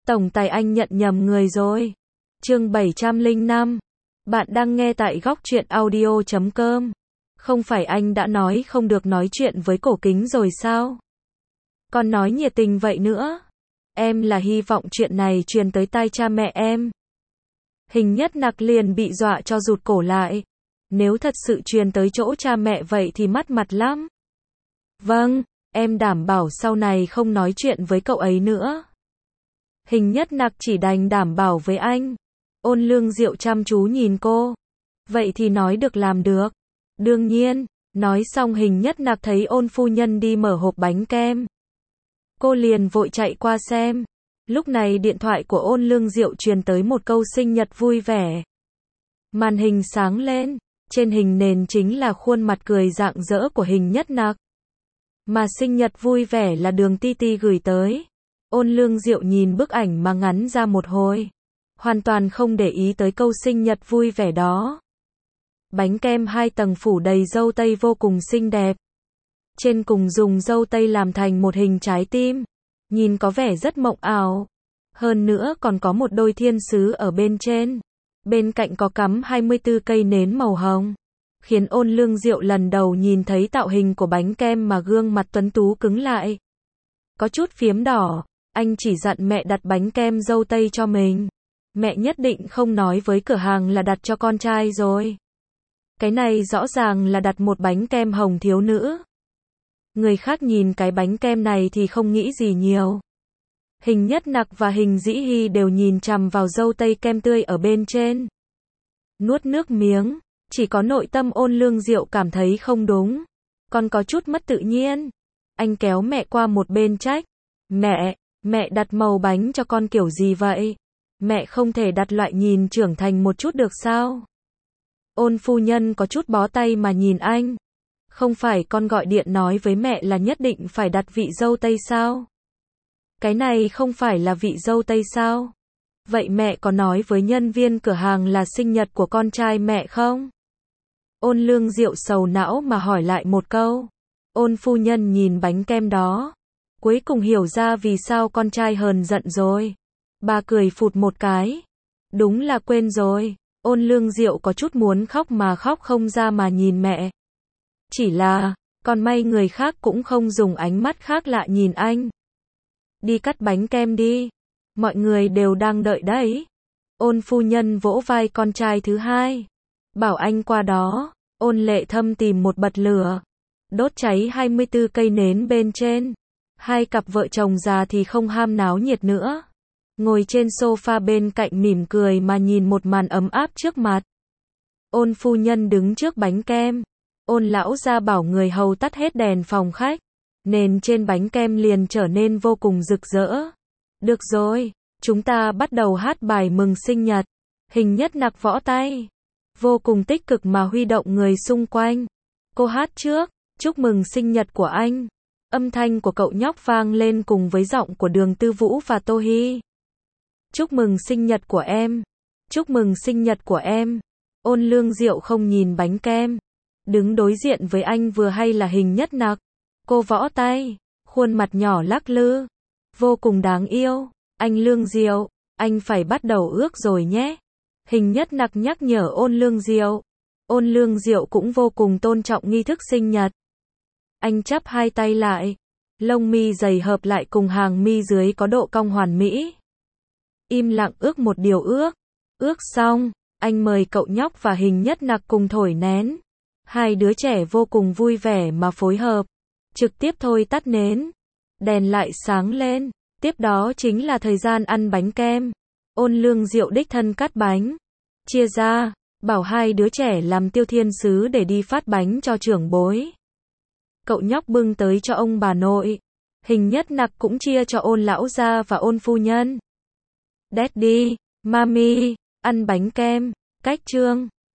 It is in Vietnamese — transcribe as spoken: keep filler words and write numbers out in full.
Tổng tài anh nhận nhầm người rồi. Chương bảy trăm lẻ năm. Bạn đang nghe tại góc truyện audio chấm com. Không phải anh đã nói không được nói chuyện với cổ kính rồi sao? Còn nói nhiệt tình vậy nữa. Em là hy vọng chuyện này truyền tới tai cha mẹ em. Hình Nhất Nặc liền bị dọa cho rụt cổ lại. Nếu thật sự truyền tới chỗ cha mẹ vậy thì mất mặt lắm. Vâng, em đảm bảo sau này không nói chuyện với cậu ấy nữa. Hình Nhất Nặc chỉ đành đảm bảo với anh. Ôn Lương Diệu chăm chú nhìn cô. Vậy thì nói được làm được. Đương nhiên, nói xong Hình Nhất Nặc thấy Ôn phu nhân đi mở hộp bánh kem. Cô liền vội chạy qua xem. Lúc này điện thoại của Ôn Lương Diệu truyền tới một câu sinh nhật vui vẻ. Màn hình sáng lên, trên hình nền chính là khuôn mặt cười rạng rỡ của Hình Nhất Nặc. Mà sinh nhật vui vẻ là Đường Ti Ti gửi tới. Ôn Lương Diệu nhìn bức ảnh mà ngắn ra một hồi. Hoàn toàn không để ý tới câu sinh nhật vui vẻ đó. Bánh kem hai tầng phủ đầy dâu tây vô cùng xinh đẹp. Trên cùng dùng dâu tây làm thành một hình trái tim. Nhìn có vẻ rất mộng ảo. Hơn nữa còn có một đôi thiên sứ ở bên trên. Bên cạnh có cắm hai mươi tư cây nến màu hồng. Khiến Ôn Lương Diệu lần đầu nhìn thấy tạo hình của bánh kem mà gương mặt tuấn tú cứng lại. Có chút phiếm đỏ. Anh chỉ dặn mẹ đặt bánh kem dâu tây cho mình. Mẹ nhất định không nói với cửa hàng là đặt cho con trai rồi. Cái này rõ ràng là đặt một bánh kem hồng thiếu nữ. Người khác nhìn cái bánh kem này thì không nghĩ gì nhiều. Hình Nhất Nặc và Hình Dĩ Hy đều nhìn chằm vào dâu tây kem tươi ở bên trên. Nuốt nước miếng, chỉ có nội tâm Ôn Lương Diệu cảm thấy không đúng. Còn có chút mất tự nhiên. Anh kéo mẹ qua một bên trách. Mẹ, mẹ đặt màu bánh cho con kiểu gì vậy? Mẹ không thể đặt loại nhìn trưởng thành một chút được sao? Ôn phu nhân có chút bó tay mà nhìn anh. Không phải con gọi điện nói với mẹ là nhất định phải đặt vị dâu tây sao? Cái này không phải là vị dâu tây sao? Vậy mẹ có nói với nhân viên cửa hàng là sinh nhật của con trai mẹ không? Ôn Lương Diệu sầu não mà hỏi lại một câu. Ôn phu nhân nhìn bánh kem đó. Cuối cùng hiểu ra vì sao con trai hờn giận rồi. Bà cười phụt một cái. Đúng là quên rồi. Ôn Lương Diệu có chút muốn khóc mà khóc không ra mà nhìn mẹ. Chỉ là, còn may người khác cũng không dùng ánh mắt khác lạ nhìn anh. Đi cắt bánh kem đi. Mọi người đều đang đợi đấy. Ôn phu nhân vỗ vai con trai thứ hai. Bảo anh qua đó. Ôn Lệ Thâm tìm một bật lửa. Đốt cháy hai mươi tư cây nến bên trên. Hai cặp vợ chồng già thì không ham náo nhiệt nữa. Ngồi trên sofa bên cạnh mỉm cười mà nhìn một màn ấm áp trước mặt. Ôn phu nhân đứng trước bánh kem. Ôn lão gia bảo người hầu tắt hết đèn phòng khách. Nền trên bánh kem liền trở nên vô cùng rực rỡ. Được rồi, chúng ta bắt đầu hát bài mừng sinh nhật. Hình Nhất Nặc võ tay. Vô cùng tích cực mà huy động người xung quanh. Cô hát trước, chúc mừng sinh nhật của anh. Âm thanh của cậu nhóc vang lên cùng với giọng của Đường Tư Vũ và Tô Hi. Chúc mừng sinh nhật của em. Chúc mừng sinh nhật của em. Ôn Lương Diệu không nhìn bánh kem. Đứng đối diện với anh vừa hay là Hình Nhất Nặc. Cô võ tay, khuôn mặt nhỏ lắc lư. Vô cùng đáng yêu. Anh Lương Diệu, anh phải bắt đầu ước rồi nhé. Hình Nhất Nặc nhắc nhở Ôn Lương Diệu. Ôn Lương Diệu cũng vô cùng tôn trọng nghi thức sinh nhật. Anh chắp hai tay lại. Lông mi dày hợp lại cùng hàng mi dưới có độ cong hoàn mỹ. Im lặng ước một điều ước. Ước xong, anh mời cậu nhóc và Hình Nhất Nặc cùng thổi nén. Hai đứa trẻ vô cùng vui vẻ mà phối hợp. Trực tiếp thôi tắt nến. Đèn lại sáng lên. Tiếp đó chính là thời gian ăn bánh kem. Ôn Lương Diệu đích thân cắt bánh. Chia ra, bảo hai đứa trẻ làm tiêu thiên sứ để đi phát bánh cho trưởng bối. Cậu nhóc bưng tới cho ông bà nội. Hình Nhất Nặc cũng chia cho Ôn lão gia và Ôn phu nhân. Daddy, Mami, ăn bánh kem. Cách chương